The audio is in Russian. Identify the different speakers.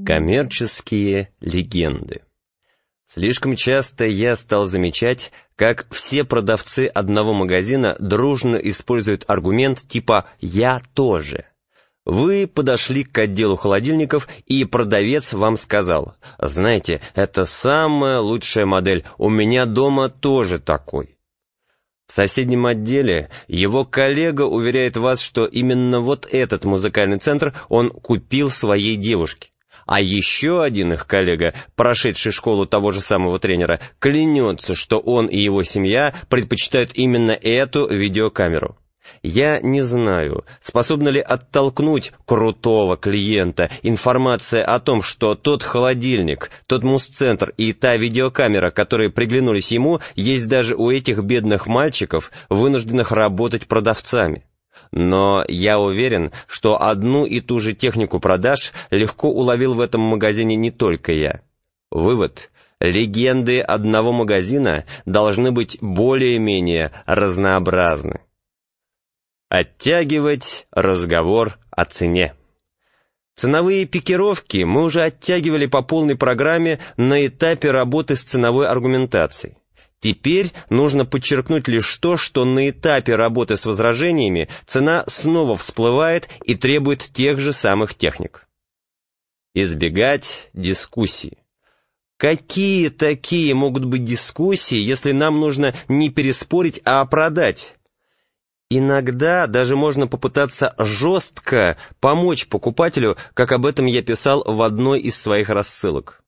Speaker 1: Коммерческие легенды. Слишком часто я стал замечать, как все продавцы одного магазина дружно используют аргумент типа «я тоже». Вы подошли к отделу холодильников, и продавец вам сказал: «Знаете, это самая лучшая модель, у меня дома тоже такой». В соседнем отделе его коллега уверяет вас, что именно вот этот музыкальный центр он купил своей девушке. А еще один их коллега, прошедший школу того же самого тренера, клянется, что он и его семья предпочитают именно эту видеокамеру. Я не знаю, способна ли оттолкнуть крутого клиента информация о том, что тот холодильник, тот музцентр и та видеокамера, которые приглянулись ему, есть даже у этих бедных мальчиков, вынужденных работать продавцами. Но я уверен, что одну и ту же технику продаж легко уловил в этом магазине не только я. Вывод: легенды одного магазина должны быть более-менее разнообразны. Оттягивать разговор о цене. Ценовые пикировки мы уже оттягивали по полной программе на этапе работы с ценовой аргументацией. Теперь нужно подчеркнуть лишь то, что на этапе работы с возражениями цена снова всплывает и требует тех же самых техник. Избегать дискуссий. Какие такие могут быть дискуссии, если нам нужно не переспорить, а продать? Иногда даже можно попытаться жестко помочь покупателю, как об этом я писал в одной из своих рассылок.